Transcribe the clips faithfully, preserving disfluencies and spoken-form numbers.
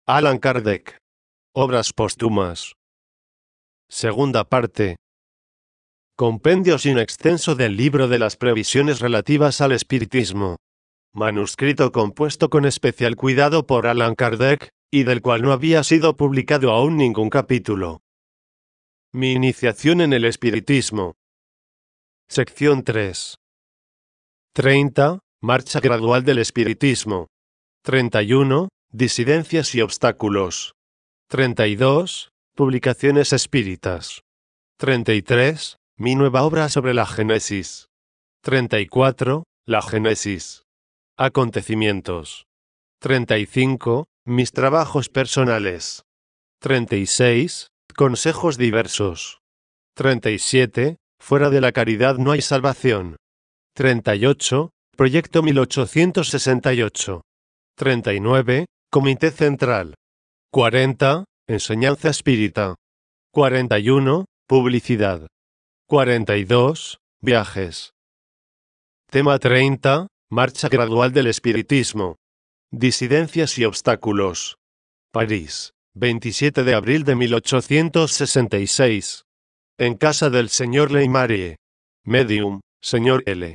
Allan Kardec. Obras póstumas. Segunda parte. Compendio sin extenso del libro de las previsiones relativas al espiritismo. Manuscrito compuesto con especial cuidado por Allan Kardec, y del cual no había sido publicado aún ningún capítulo. Mi iniciación en el espiritismo. Sección tres. treinta. Marcha gradual del espiritismo. treinta y uno. Disidencias y obstáculos. treinta y dos. Publicaciones espíritas. treinta y tres. Mi nueva obra sobre la Génesis. treinta y cuatro. La Génesis. Acontecimientos. treinta y cinco. Mis trabajos personales. treinta y seis. Consejos diversos. treinta y siete. Fuera de la caridad no hay salvación. treinta y ocho. Proyecto mil ochocientos sesenta y ocho. treinta y nueve. Comité Central. cuarenta. Enseñanza espírita. cuarenta y uno. Publicidad. cuarenta y dos. Viajes. Tema treinta. Marcha gradual del espiritismo. Disidencias y obstáculos. París, veintisiete de abril de mil ochocientos sesenta y seis. En casa del señor Leymarie. Medium, señor L.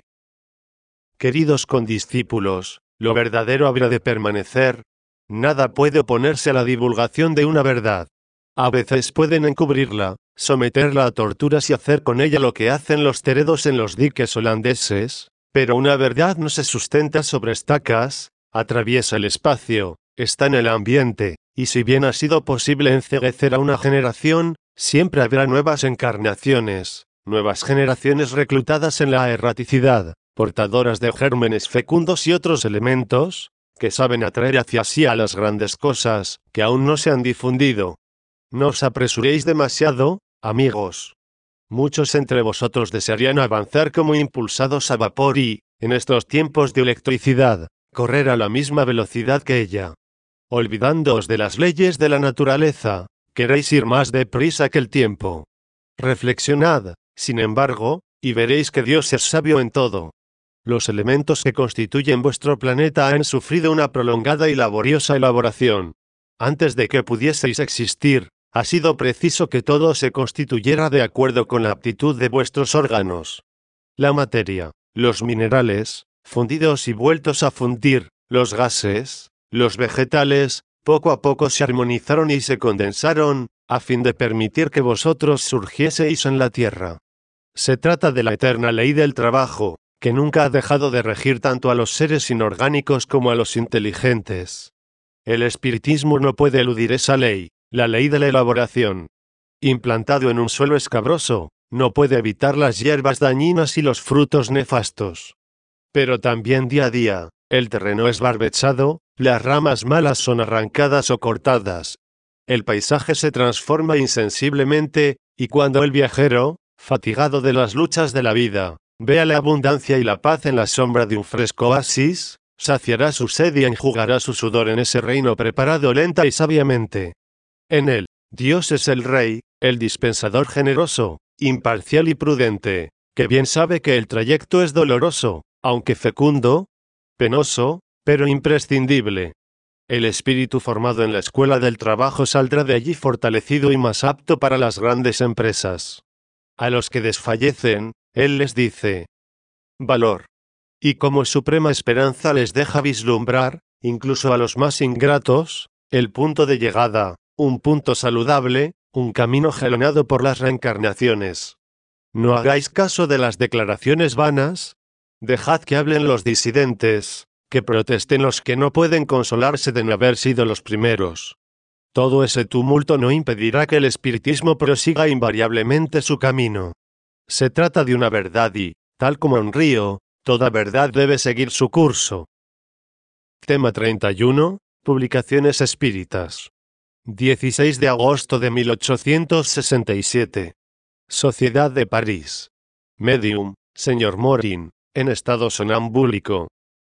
Queridos condiscípulos, lo verdadero habrá de permanecer. Nada puede oponerse a la divulgación de una verdad. A veces pueden encubrirla, someterla a torturas y hacer con ella lo que hacen los teredos en los diques holandeses, pero una verdad no se sustenta sobre estacas, atraviesa el espacio, está en el ambiente, y si bien ha sido posible enceguecer a una generación, siempre habrá nuevas encarnaciones, nuevas generaciones reclutadas en la erraticidad, portadoras de gérmenes fecundos y otros elementos, que saben atraer hacia sí a las grandes cosas, que aún no se han difundido. No os apresuréis demasiado, amigos. Muchos entre vosotros desearían avanzar como impulsados a vapor y, en estos tiempos de electricidad, correr a la misma velocidad que ella. Olvidándoos de las leyes de la naturaleza, queréis ir más deprisa que el tiempo. Reflexionad, sin embargo, y veréis que Dios es sabio en todo. Los elementos que constituyen vuestro planeta han sufrido una prolongada y laboriosa elaboración. Antes de que pudieseis existir, ha sido preciso que todo se constituyera de acuerdo con la aptitud de vuestros órganos. La materia, los minerales, fundidos y vueltos a fundir, los gases, los vegetales, poco a poco se armonizaron y se condensaron, a fin de permitir que vosotros surgieseis en la tierra. Se trata de la eterna ley del trabajo, que nunca ha dejado de regir tanto a los seres inorgánicos como a los inteligentes. El espiritismo no puede eludir esa ley, la ley de la elaboración. Implantado en un suelo escabroso, no puede evitar las hierbas dañinas y los frutos nefastos. Pero también día a día, el terreno es barbechado, las ramas malas son arrancadas o cortadas. El paisaje se transforma insensiblemente, y cuando el viajero, fatigado de las luchas de la vida, vea la abundancia y la paz en la sombra de un fresco oasis, saciará su sed y enjugará su sudor en ese reino preparado lenta y sabiamente. En él, Dios es el Rey, el dispensador generoso, imparcial y prudente, que bien sabe que el trayecto es doloroso, aunque fecundo, penoso, pero imprescindible. El espíritu formado en la escuela del trabajo saldrá de allí fortalecido y más apto para las grandes empresas. A los que desfallecen, Él les dice: valor. Y como suprema esperanza les deja vislumbrar, incluso a los más ingratos, el punto de llegada, un punto saludable, un camino jalonado por las reencarnaciones. No hagáis caso de las declaraciones vanas. Dejad que hablen los disidentes, que protesten los que no pueden consolarse de no haber sido los primeros. Todo ese tumulto no impedirá que el espiritismo prosiga invariablemente su camino. Se trata de una verdad y, tal como un río, toda verdad debe seguir su curso. Tema treinta y uno. Publicaciones espíritas. dieciséis de agosto de mil ochocientos sesenta y siete. Sociedad de París. Medium, señor Morin, en estado sonambúlico.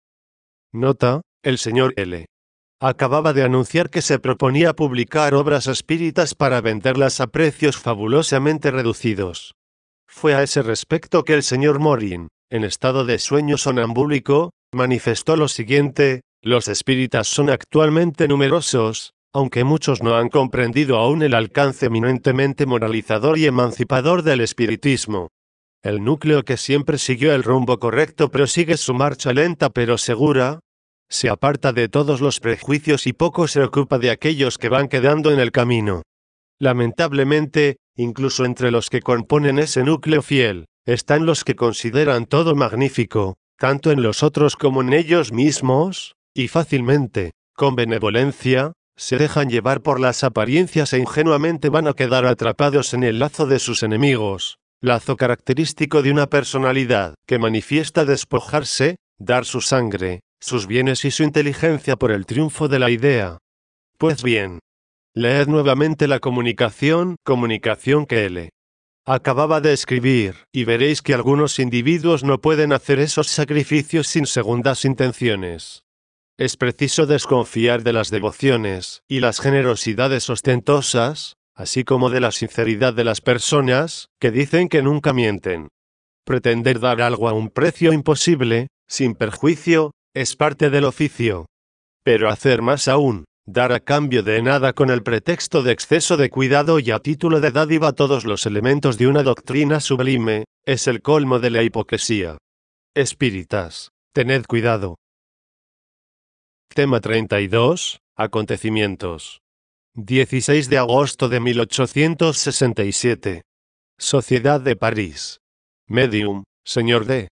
Nota: el señor L. acababa de anunciar que se proponía publicar obras espíritas para venderlas a precios fabulosamente reducidos. Fue a ese respecto que el señor Morin, en estado de sueño sonambúlico, manifestó lo siguiente: los espíritas son actualmente numerosos, aunque muchos no han comprendido aún el alcance eminentemente moralizador y emancipador del espiritismo. El núcleo que siempre siguió el rumbo correcto prosigue su marcha lenta pero segura, se aparta de todos los prejuicios y poco se ocupa de aquellos que van quedando en el camino. Lamentablemente, incluso entre los que componen ese núcleo fiel, están los que consideran todo magnífico, tanto en los otros como en ellos mismos, y fácilmente, con benevolencia, se dejan llevar por las apariencias e ingenuamente van a quedar atrapados en el lazo de sus enemigos, lazo característico de una personalidad que manifiesta despojarse, dar su sangre, sus bienes y su inteligencia por el triunfo de la idea. Pues bien, leed nuevamente la comunicación, comunicación que L. acababa de escribir, y veréis que algunos individuos no pueden hacer esos sacrificios sin segundas intenciones. Es preciso desconfiar de las devociones y las generosidades ostentosas, así como de la sinceridad de las personas, que dicen que nunca mienten. Pretender dar algo a un precio imposible, sin perjuicio, es parte del oficio. Pero hacer más aún, dar a cambio de nada con el pretexto de exceso de cuidado y a título de dádiva todos los elementos de una doctrina sublime, es el colmo de la hipocresía. Espíritas, tened cuidado. Tema treinta y dos. Acontecimientos. dieciséis de agosto de mil ochocientos sesenta y siete. Sociedad de París. Medium, señor D.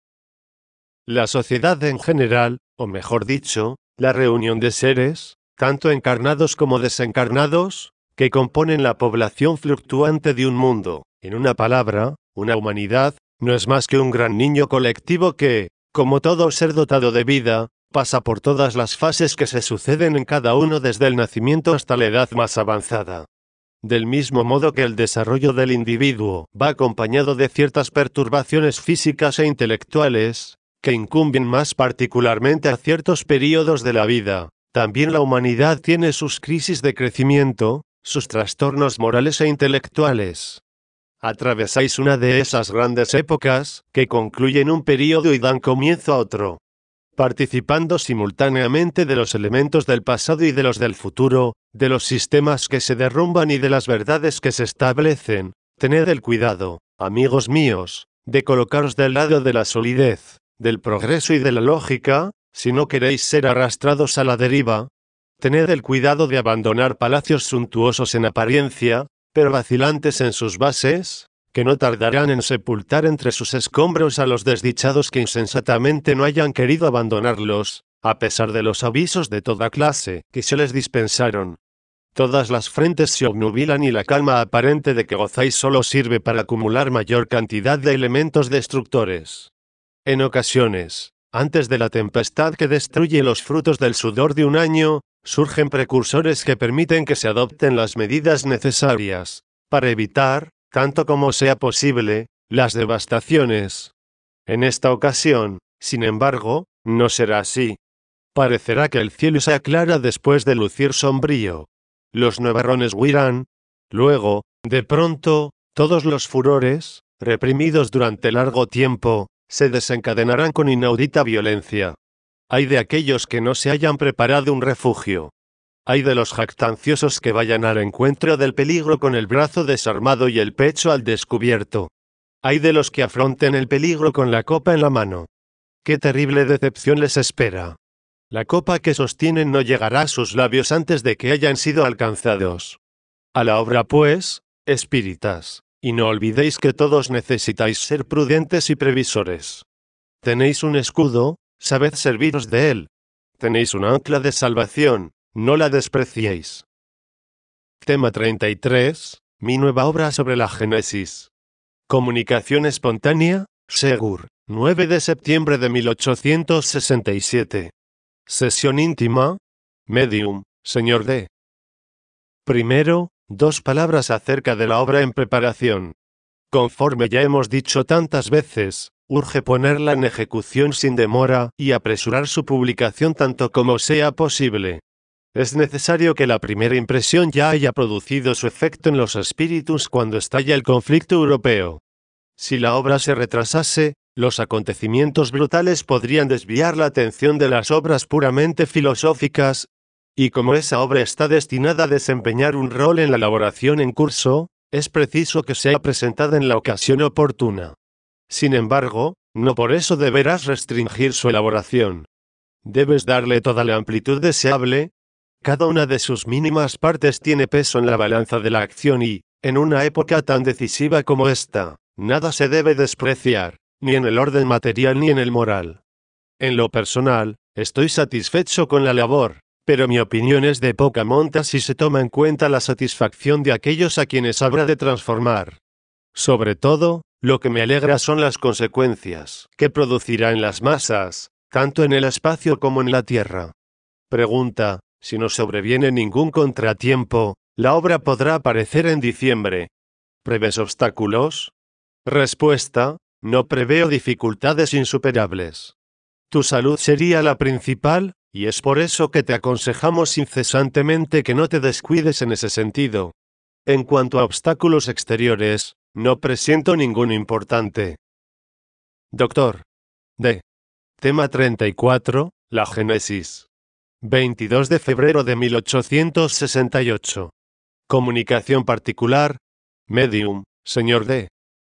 La sociedad en general, o mejor dicho, la reunión de seres, tanto encarnados como desencarnados, que componen la población fluctuante de un mundo, en una palabra, una humanidad, no es más que un gran niño colectivo que, como todo ser dotado de vida, pasa por todas las fases que se suceden en cada uno desde el nacimiento hasta la edad más avanzada. Del mismo modo que el desarrollo del individuo va acompañado de ciertas perturbaciones físicas e intelectuales, que incumben más particularmente a ciertos períodos de la vida, también la humanidad tiene sus crisis de crecimiento, sus trastornos morales e intelectuales. Atravesáis una de esas grandes épocas, que concluyen un período y dan comienzo a otro. Participando simultáneamente de los elementos del pasado y de los del futuro, de los sistemas que se derrumban y de las verdades que se establecen, tened el cuidado, amigos míos, de colocaros del lado de la solidez, del progreso y de la lógica, si no queréis ser arrastrados a la deriva. Tened el cuidado de abandonar palacios suntuosos en apariencia, pero vacilantes en sus bases, que no tardarán en sepultar entre sus escombros a los desdichados que insensatamente no hayan querido abandonarlos, a pesar de los avisos de toda clase que se les dispensaron. Todas las frentes se obnubilan y la calma aparente de que gozáis solo sirve para acumular mayor cantidad de elementos destructores. En ocasiones, antes de la tempestad que destruye los frutos del sudor de un año, surgen precursores que permiten que se adopten las medidas necesarias para evitar, tanto como sea posible, las devastaciones. En esta ocasión, sin embargo, no será así. Parecerá que el cielo se aclara después de lucir sombrío. Los nubarrones huirán. Luego, de pronto, todos los furores, reprimidos durante largo tiempo, se desencadenarán con inaudita violencia. Ay de aquellos que no se hayan preparado un refugio. Ay de los jactanciosos que vayan al encuentro del peligro con el brazo desarmado y el pecho al descubierto. Ay de los que afronten el peligro con la copa en la mano. ¡Qué terrible decepción les espera! La copa que sostienen no llegará a sus labios antes de que hayan sido alcanzados. A la obra pues, espíritas, y no olvidéis que todos necesitáis ser prudentes y previsores. Tenéis un escudo, sabed serviros de él. Tenéis un ancla de salvación, no la despreciéis. Tema treinta y tres. Mi nueva obra sobre la Génesis. Comunicación espontánea, Segur, nueve de septiembre de mil ochocientos sesenta y siete. Sesión íntima. Medium, señor D. Primero, dos palabras acerca de la obra en preparación. Conforme ya hemos dicho tantas veces, urge ponerla en ejecución sin demora y apresurar su publicación tanto como sea posible. Es necesario que la primera impresión ya haya producido su efecto en los espíritus cuando estalla el conflicto europeo. Si la obra se retrasase, los acontecimientos brutales podrían desviar la atención de las obras puramente filosóficas. Y como esa obra está destinada a desempeñar un rol en la elaboración en curso, es preciso que sea presentada en la ocasión oportuna. Sin embargo, no por eso deberás restringir su elaboración. Debes darle toda la amplitud deseable. Cada una de sus mínimas partes tiene peso en la balanza de la acción y, en una época tan decisiva como esta, nada se debe despreciar, ni en el orden material ni en el moral. En lo personal, estoy satisfecho con la labor, pero mi opinión es de poca monta si se toma en cuenta la satisfacción de aquellos a quienes habrá de transformar. Sobre todo, lo que me alegra son las consecuencias que producirá en las masas, tanto en el espacio como en la tierra. Pregunta: si no sobreviene ningún contratiempo, la obra podrá aparecer en diciembre. ¿Prevés obstáculos? Respuesta: no preveo dificultades insuperables. Tu salud sería la principal, y es por eso que te aconsejamos incesantemente que no te descuides en ese sentido. En cuanto a obstáculos exteriores, no presiento ninguno importante. Doctor D. Tema treinta y cuatro, la Génesis. veintidós de febrero de mil ochocientos sesenta y ocho. Comunicación particular. Medium, señor D.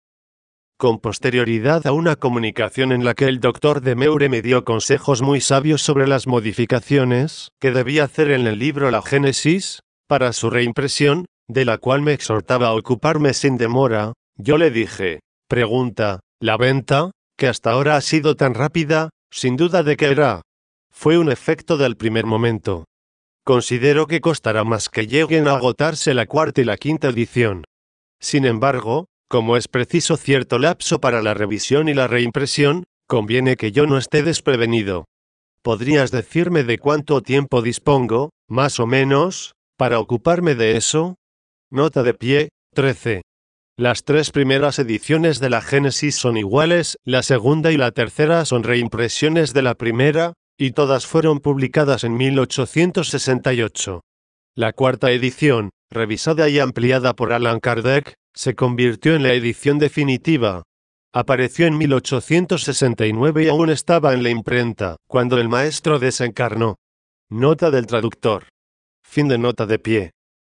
Con posterioridad a una comunicación en la que el doctor de Meure me dio consejos muy sabios sobre las modificaciones que debía hacer en el libro La Génesis, para su reimpresión, de la cual me exhortaba a ocuparme sin demora, yo le dije: pregunta, ¿la venta, que hasta ahora ha sido tan rápida, sin duda de qué era? Fue un efecto del primer momento. Considero que costará más que lleguen a agotarse la cuarta y la quinta edición. Sin embargo, como es preciso cierto lapso para la revisión y la reimpresión, conviene que yo no esté desprevenido. ¿Podrías decirme de cuánto tiempo dispongo, más o menos, para ocuparme de eso? Nota de pie, trece. Las tres primeras ediciones de la Génesis son iguales, la segunda y la tercera son reimpresiones de la primera, y todas fueron publicadas en mil ochocientos sesenta y ocho. La cuarta edición, revisada y ampliada por Allan Kardec, se convirtió en la edición definitiva. Apareció en mil ochocientos sesenta y nueve y aún estaba en la imprenta, cuando el maestro desencarnó. Nota del traductor. Fin de nota de pie.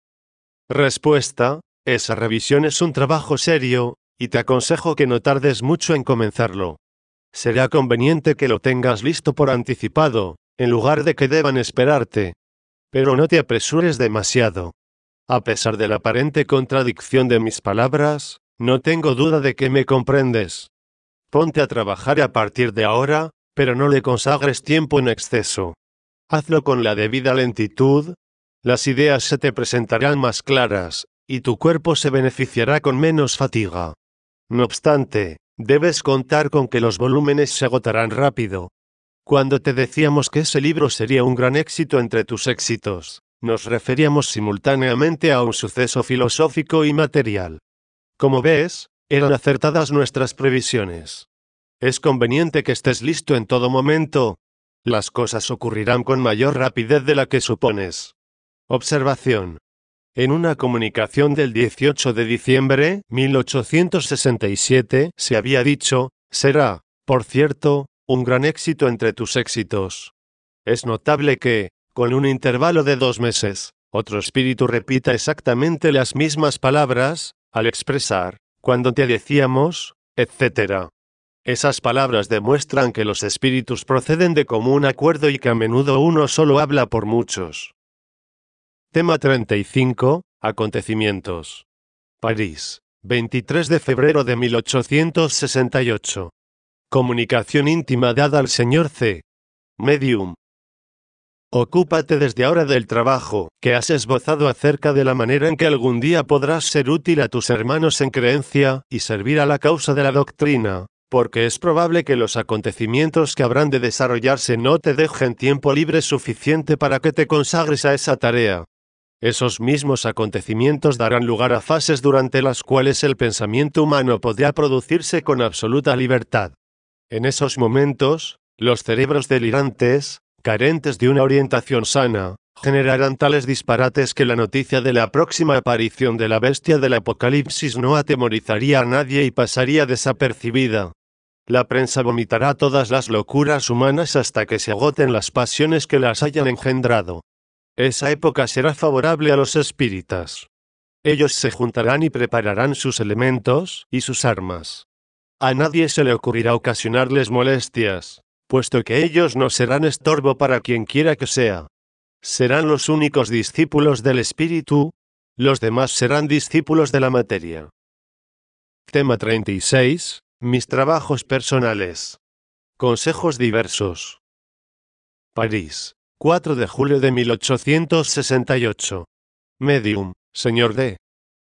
Respuesta: esa revisión es un trabajo serio, y te aconsejo que no tardes mucho en comenzarlo. Será conveniente que lo tengas listo por anticipado, en lugar de que deban esperarte. Pero no te apresures demasiado. A pesar de la aparente contradicción de mis palabras, no tengo duda de que me comprendes. Ponte a trabajar a partir de ahora, pero no le consagres tiempo en exceso. Hazlo con la debida lentitud. Las ideas se te presentarán más claras, y tu cuerpo se beneficiará con menos fatiga. No obstante, debes contar con que los volúmenes se agotarán rápido. Cuando te decíamos que ese libro sería un gran éxito entre tus éxitos, nos referíamos simultáneamente a un suceso filosófico y material. Como ves, eran acertadas nuestras previsiones. Es conveniente que estés listo en todo momento. Las cosas ocurrirán con mayor rapidez de la que supones. Observación. En una comunicación del dieciocho de diciembre de mil ochocientos sesenta y siete se había dicho: será, por cierto, un gran éxito entre tus éxitos. Es notable que, con un intervalo de dos meses, otro espíritu repita exactamente las mismas palabras, al expresar, cuando te decíamos, etcétera. Esas palabras demuestran que los espíritus proceden de común acuerdo y que a menudo uno solo habla por muchos. Tema treinta y cinco, Acontecimientos. París, veintitrés de febrero de mil ochocientos sesenta y ocho. Comunicación íntima dada al señor C. Medium. Ocúpate desde ahora del trabajo que has esbozado acerca de la manera en que algún día podrás ser útil a tus hermanos en creencia y servir a la causa de la doctrina, porque es probable que los acontecimientos que habrán de desarrollarse no te dejen tiempo libre suficiente para que te consagres a esa tarea. Esos mismos acontecimientos darán lugar a fases durante las cuales el pensamiento humano podrá producirse con absoluta libertad. En esos momentos, los cerebros delirantes, carentes de una orientación sana, generarán tales disparates que la noticia de la próxima aparición de la bestia del Apocalipsis no atemorizaría a nadie y pasaría desapercibida. La prensa vomitará todas las locuras humanas hasta que se agoten las pasiones que las hayan engendrado. Esa época será favorable a los espíritas. Ellos se juntarán y prepararán sus elementos y sus armas. A nadie se le ocurrirá ocasionarles molestias, puesto que ellos no serán estorbo para quien quiera que sea. Serán los únicos discípulos del espíritu, los demás serán discípulos de la materia. Tema treinta y seis. Mis trabajos personales. Consejos diversos. París, cuatro de julio de mil ochocientos sesenta y ocho. Medium, señor D.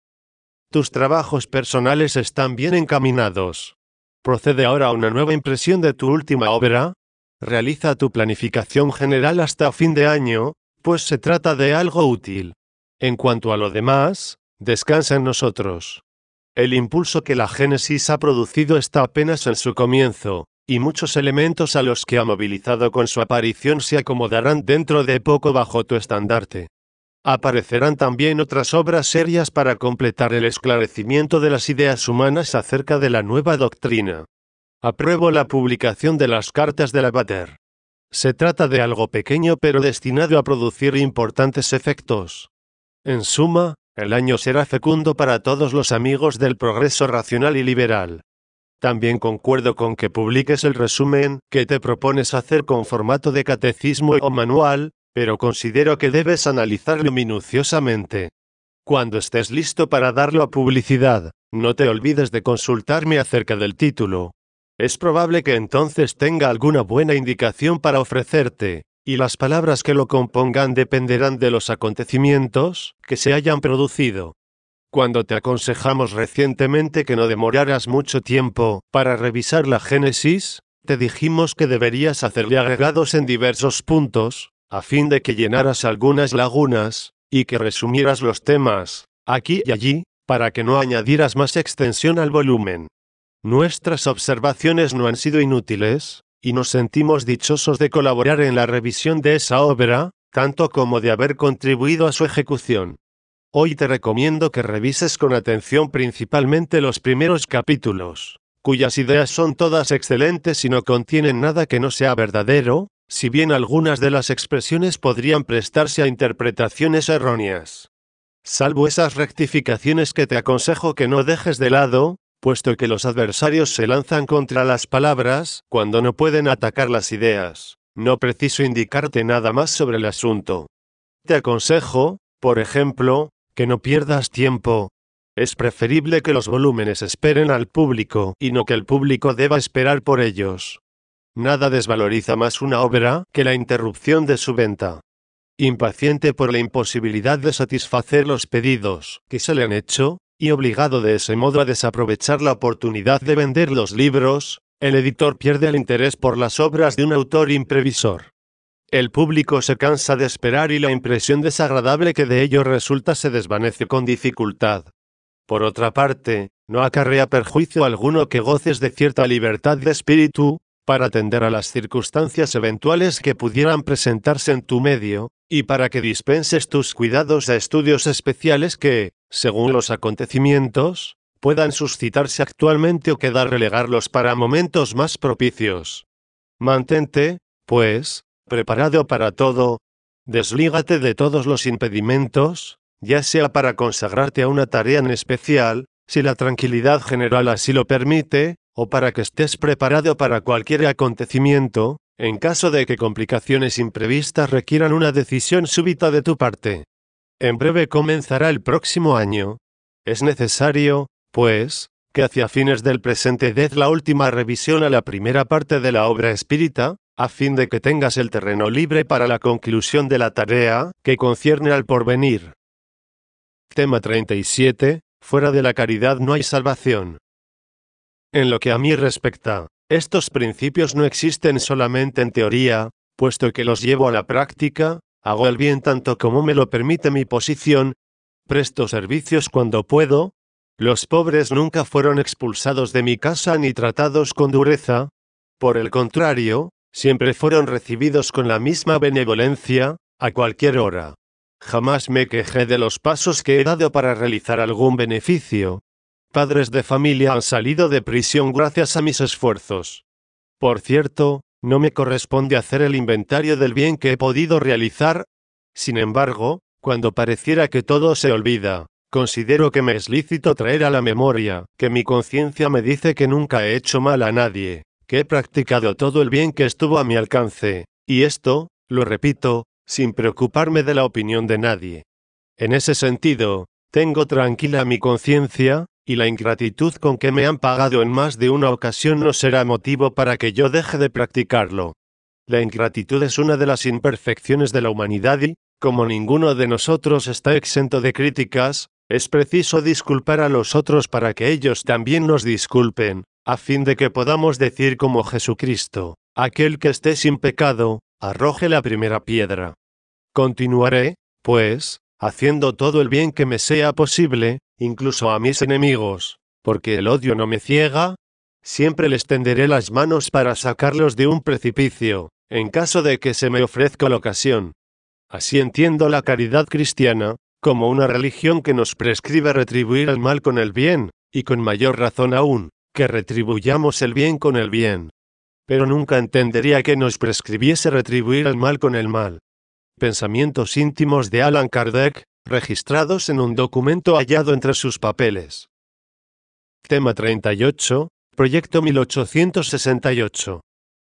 Tus trabajos personales están bien encaminados. Procede ahora a una nueva impresión de tu última obra. Realiza tu planificación general hasta fin de año, pues se trata de algo útil. En cuanto a lo demás, descansa en nosotros. El impulso que la Génesis ha producido está apenas en su comienzo, y muchos elementos a los que ha movilizado con su aparición se acomodarán dentro de poco bajo tu estandarte. Aparecerán también otras obras serias para completar el esclarecimiento de las ideas humanas acerca de la nueva doctrina. Apruebo la publicación de las cartas de Lavater. Se trata de algo pequeño pero destinado a producir importantes efectos. En suma, el año será fecundo para todos los amigos del progreso racional y liberal. También concuerdo con que publiques el resumen que te propones hacer con formato de catecismo o manual, pero considero que debes analizarlo minuciosamente. Cuando estés listo para darlo a publicidad, no te olvides de consultarme acerca del título. Es probable que entonces tenga alguna buena indicación para ofrecerte, y las palabras que lo compongan dependerán de los acontecimientos que se hayan producido. Cuando te aconsejamos recientemente que no demoraras mucho tiempo para revisar la Génesis, te dijimos que deberías hacerle agregados en diversos puntos, a fin de que llenaras algunas lagunas, y que resumieras los temas, aquí y allí, para que no añadieras más extensión al volumen. Nuestras observaciones no han sido inútiles, y nos sentimos dichosos de colaborar en la revisión de esa obra, tanto como de haber contribuido a su ejecución. Hoy te recomiendo que revises con atención principalmente los primeros capítulos, cuyas ideas son todas excelentes y no contienen nada que no sea verdadero, si bien algunas de las expresiones podrían prestarse a interpretaciones erróneas. Salvo esas rectificaciones que te aconsejo que no dejes de lado, puesto que los adversarios se lanzan contra las palabras cuando no pueden atacar las ideas. No preciso indicarte nada más sobre el asunto. Te aconsejo, por ejemplo, que no pierdas tiempo. Es preferible que los volúmenes esperen al público y no que el público deba esperar por ellos. Nada desvaloriza más una obra que la interrupción de su venta. Impaciente por la imposibilidad de satisfacer los pedidos que se le han hecho, y obligado de ese modo a desaprovechar la oportunidad de vender los libros, el editor pierde el interés por las obras de un autor imprevisor. El público se cansa de esperar y la impresión desagradable que de ello resulta se desvanece con dificultad. Por otra parte, no acarrea perjuicio alguno que goces de cierta libertad de espíritu, para atender a las circunstancias eventuales que pudieran presentarse en tu medio, y para que dispenses tus cuidados a estudios especiales que, según los acontecimientos, puedan suscitarse actualmente o quedar relegarlos para momentos más propicios. Mantente, pues, preparado para todo. Deslígate de todos los impedimentos, ya sea para consagrarte a una tarea en especial, si la tranquilidad general así lo permite, o para que estés preparado para cualquier acontecimiento, en caso de que complicaciones imprevistas requieran una decisión súbita de tu parte. En breve comenzará el próximo año. Es necesario, pues, que hacia fines del presente des la última revisión a la primera parte de la obra espírita, a fin de que tengas el terreno libre para la conclusión de la tarea que concierne al porvenir. Tema treinta y siete. Fuera de la caridad no hay salvación. En lo que a mí respecta, estos principios no existen solamente en teoría, puesto que los llevo a la práctica, hago el bien tanto como me lo permite mi posición, presto servicios cuando puedo. Los pobres nunca fueron expulsados de mi casa ni tratados con dureza. Por el contrario, siempre fueron recibidos con la misma benevolencia, a cualquier hora. Jamás me quejé de los pasos que he dado para realizar algún beneficio. Padres de familia han salido de prisión gracias a mis esfuerzos. Por cierto, no me corresponde hacer el inventario del bien que he podido realizar. Sin embargo, cuando pareciera que todo se olvida, considero que me es lícito traer a la memoria que mi conciencia me dice que nunca he hecho mal a nadie, que he practicado todo el bien que estuvo a mi alcance, y esto, lo repito, sin preocuparme de la opinión de nadie. En ese sentido, tengo tranquila mi conciencia, y la ingratitud con que me han pagado en más de una ocasión no será motivo para que yo deje de practicarlo. La ingratitud es una de las imperfecciones de la humanidad y, como ninguno de nosotros está exento de críticas, es preciso disculpar a los otros para que ellos también nos disculpen, a fin de que podamos decir como Jesucristo: aquel que esté sin pecado, arroje la primera piedra. Continuaré, pues, haciendo todo el bien que me sea posible, incluso a mis enemigos, porque el odio no me ciega. Siempre les tenderé las manos para sacarlos de un precipicio, en caso de que se me ofrezca la ocasión. Así entiendo la caridad cristiana, como una religión que nos prescribe retribuir el mal con el bien, y con mayor razón aún, que retribuyamos el bien con el bien. Pero nunca entendería que nos prescribiese retribuir el mal con el mal. Pensamientos íntimos de Allan Kardec, registrados en un documento hallado entre sus papeles. Tema treinta y ocho, Proyecto mil ochocientos sesenta y ocho.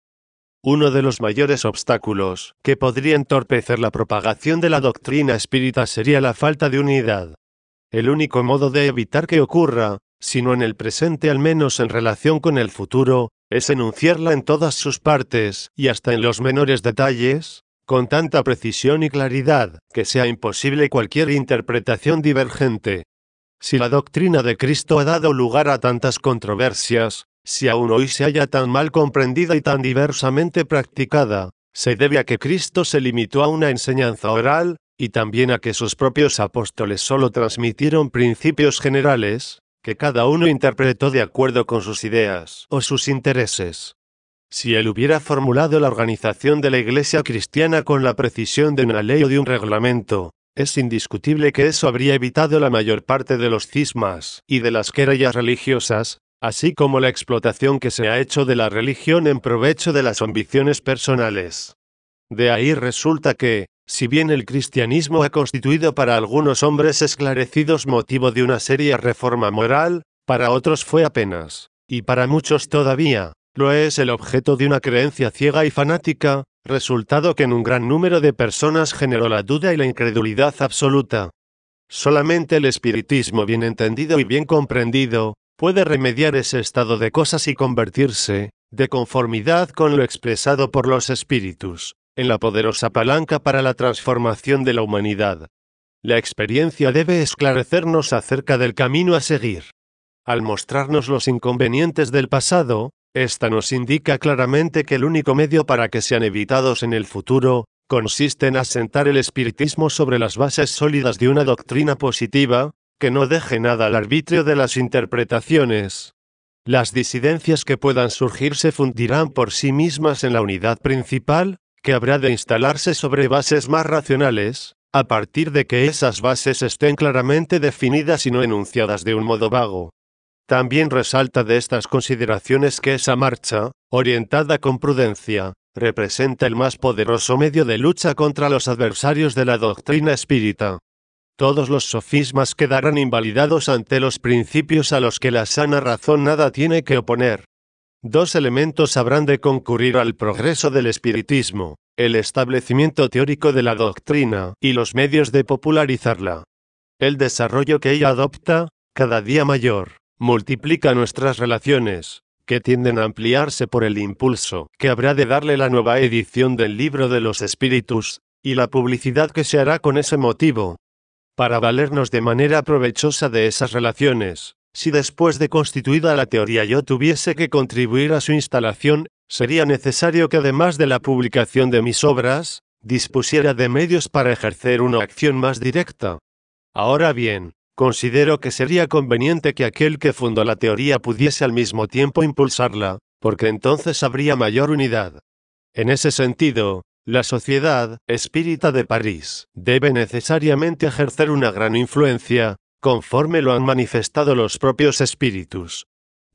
Uno de los mayores obstáculos que podría entorpecer la propagación de la doctrina espírita sería la falta de unidad. El único modo de evitar que ocurra, si no en el presente al menos en relación con el futuro, es enunciarla en todas sus partes, y hasta en los menores detalles, con tanta precisión y claridad, que sea imposible cualquier interpretación divergente. Si la doctrina de Cristo ha dado lugar a tantas controversias, si aún hoy se halla tan mal comprendida y tan diversamente practicada, se debe a que Cristo se limitó a una enseñanza oral, y también a que sus propios apóstoles solo transmitieron principios generales, que cada uno interpretó de acuerdo con sus ideas o sus intereses. Si él hubiera formulado la organización de la Iglesia cristiana con la precisión de una ley o de un reglamento, es indiscutible que eso habría evitado la mayor parte de los cismas y de las querellas religiosas, así como la explotación que se ha hecho de la religión en provecho de las ambiciones personales. De ahí resulta que, si bien el cristianismo ha constituido para algunos hombres esclarecidos motivo de una seria reforma moral, para otros fue apenas, y para muchos todavía, lo es el objeto de una creencia ciega y fanática, resultado que en un gran número de personas generó la duda y la incredulidad absoluta. Solamente el espiritismo bien entendido y bien comprendido, puede remediar ese estado de cosas y convertirse, de conformidad con lo expresado por los espíritus, en la poderosa palanca para la transformación de la humanidad. La experiencia debe esclarecernos acerca del camino a seguir. Al mostrarnos los inconvenientes del pasado, esta nos indica claramente que el único medio para que sean evitados en el futuro, consiste en asentar el espiritismo sobre las bases sólidas de una doctrina positiva, que no deje nada al arbitrio de las interpretaciones. Las disidencias que puedan surgir se fundirán por sí mismas en la unidad principal, que habrá de instalarse sobre bases más racionales, a partir de que esas bases estén claramente definidas y no enunciadas de un modo vago. También resalta de estas consideraciones que esa marcha, orientada con prudencia, representa el más poderoso medio de lucha contra los adversarios de la doctrina espírita. Todos los sofismas quedarán invalidados ante los principios a los que la sana razón nada tiene que oponer. Dos elementos habrán de concurrir al progreso del espiritismo: el establecimiento teórico de la doctrina y los medios de popularizarla. El desarrollo que ella adopta, cada día mayor, multiplica nuestras relaciones, que tienden a ampliarse por el impulso que habrá de darle la nueva edición del Libro de los Espíritus, y la publicidad que se hará con ese motivo. Para valernos de manera provechosa de esas relaciones, si después de constituida la teoría yo tuviese que contribuir a su instalación, sería necesario que además de la publicación de mis obras, dispusiera de medios para ejercer una acción más directa. Ahora bien, considero que sería conveniente que aquel que fundó la teoría pudiese al mismo tiempo impulsarla, porque entonces habría mayor unidad. En ese sentido, la Sociedad Espírita de París debe necesariamente ejercer una gran influencia, conforme lo han manifestado los propios espíritus.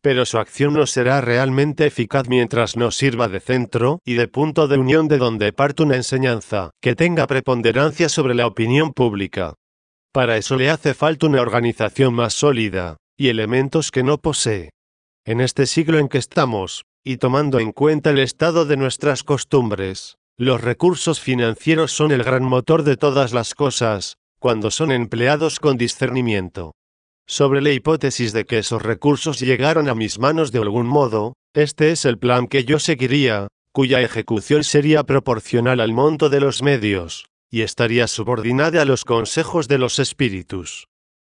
pero su acción no será realmente eficaz mientras no sirva de centro y de punto de unión de donde parte una enseñanza que tenga preponderancia sobre la opinión pública. Para eso le hace falta una organización más sólida, y elementos que no posee. En este siglo en que estamos, y tomando en cuenta el estado de nuestras costumbres, los recursos financieros son el gran motor de todas las cosas, cuando son empleados con discernimiento. Sobre la hipótesis de que esos recursos llegaran a mis manos de algún modo, este es el plan que yo seguiría, cuya ejecución sería proporcional al monto de los medios, y estaría subordinada a los consejos de los espíritus.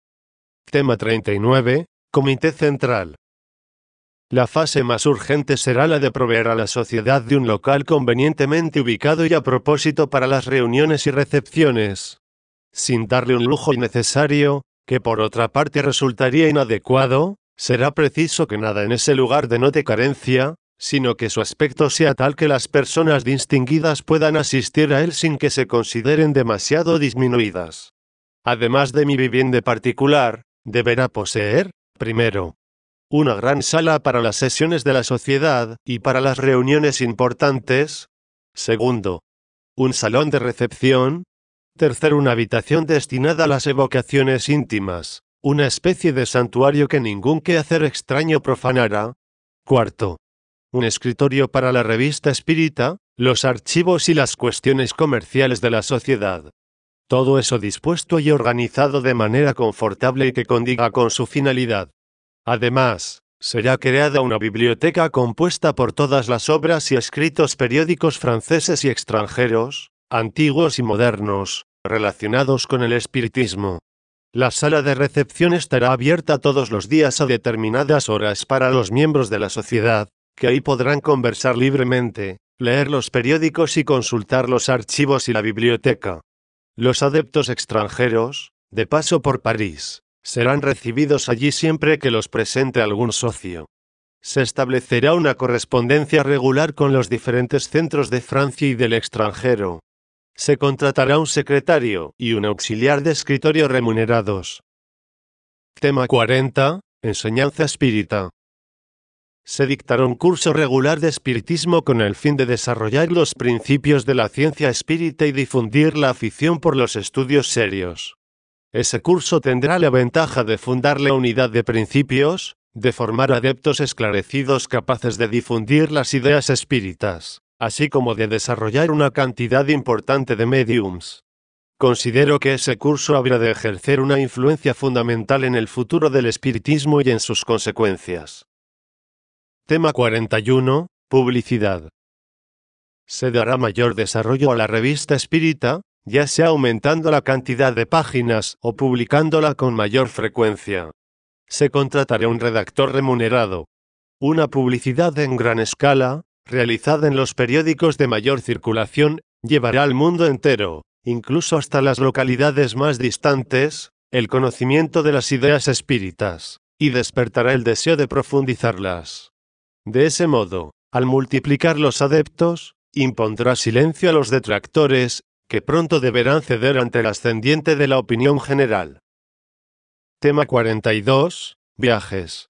Tema treinta y nueve. Comité Central. La fase más urgente será la de proveer a la sociedad de un local convenientemente ubicado y a propósito para las reuniones y recepciones, sin darle un lujo innecesario, que por otra parte resultaría inadecuado. Será preciso que nada en ese lugar denote carencia, sino que su aspecto sea tal que las personas distinguidas puedan asistir a él sin que se consideren demasiado disminuidas. Además de mi vivienda particular, deberá poseer, primero, una gran sala para las sesiones de la sociedad y para las reuniones importantes. Segundo, un salón de recepción. Tercero, una habitación destinada a las evocaciones íntimas, una especie de santuario que ningún quehacer extraño profanara. Cuarto, un escritorio para la revista espírita, los archivos y las cuestiones comerciales de la sociedad. Todo eso dispuesto y organizado de manera confortable y que condiga con su finalidad. Además, será creada una biblioteca compuesta por todas las obras y escritos periódicos franceses y extranjeros, antiguos y modernos, relacionados con el espiritismo. La sala de recepción estará abierta todos los días a determinadas horas para los miembros de la sociedad, que ahí podrán conversar libremente, leer los periódicos y consultar los archivos y la biblioteca. Los adeptos extranjeros, de paso por París, serán recibidos allí siempre que los presente algún socio. Se establecerá una correspondencia regular con los diferentes centros de Francia y del extranjero. Se contratará un secretario y un auxiliar de escritorio remunerados. Tema cuarenta. Enseñanza espírita. Se dictará un curso regular de espiritismo con el fin de desarrollar los principios de la ciencia espírita y difundir la afición por los estudios serios. Ese curso tendrá la ventaja de fundar la unidad de principios, de formar adeptos esclarecidos capaces de difundir las ideas espíritas, así como de desarrollar una cantidad importante de mediums. Considero que ese curso habrá de ejercer una influencia fundamental en el futuro del espiritismo y en sus consecuencias. Tema cuarenta y uno. Publicidad. Se dará mayor desarrollo a la revista espírita, ya sea aumentando la cantidad de páginas o publicándola con mayor frecuencia. Se contratará un redactor remunerado. Una publicidad en gran escala, realizada en los periódicos de mayor circulación, llevará al mundo entero, incluso hasta las localidades más distantes, el conocimiento de las ideas espíritas, y despertará el deseo de profundizarlas. De ese modo, al multiplicar los adeptos, impondrá silencio a los detractores, que pronto deberán ceder ante el ascendiente de la opinión general. Tema cuarenta y dos. Viajes.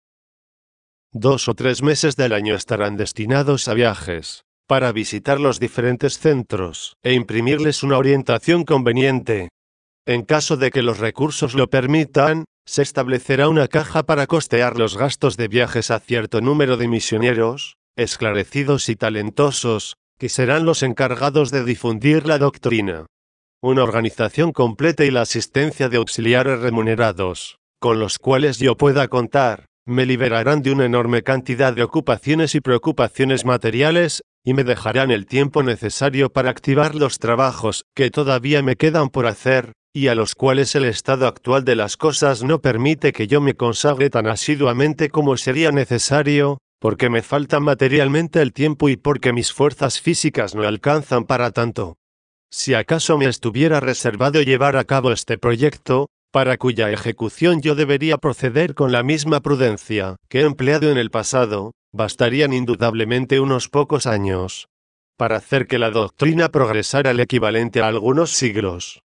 Dos o tres meses del año estarán destinados a viajes, para visitar los diferentes centros, e imprimirles una orientación conveniente. En caso de que los recursos lo permitan, se establecerá una caja para costear los gastos de viajes a cierto número de misioneros, esclarecidos y talentosos, que serán los encargados de difundir la doctrina. Una organización completa y la asistencia de auxiliares remunerados, con los cuales yo pueda contar, me liberarán de una enorme cantidad de ocupaciones y preocupaciones materiales, y me dejarán el tiempo necesario para activar los trabajos que todavía me quedan por hacer, y a los cuales el estado actual de las cosas no permite que yo me consagre tan asiduamente como sería necesario, porque me falta materialmente el tiempo y porque mis fuerzas físicas no alcanzan para tanto. Si acaso me estuviera reservado llevar a cabo este proyecto, para cuya ejecución yo debería proceder con la misma prudencia que he empleado en el pasado, bastarían indudablemente unos pocos años para hacer que la doctrina progresara el equivalente a algunos siglos.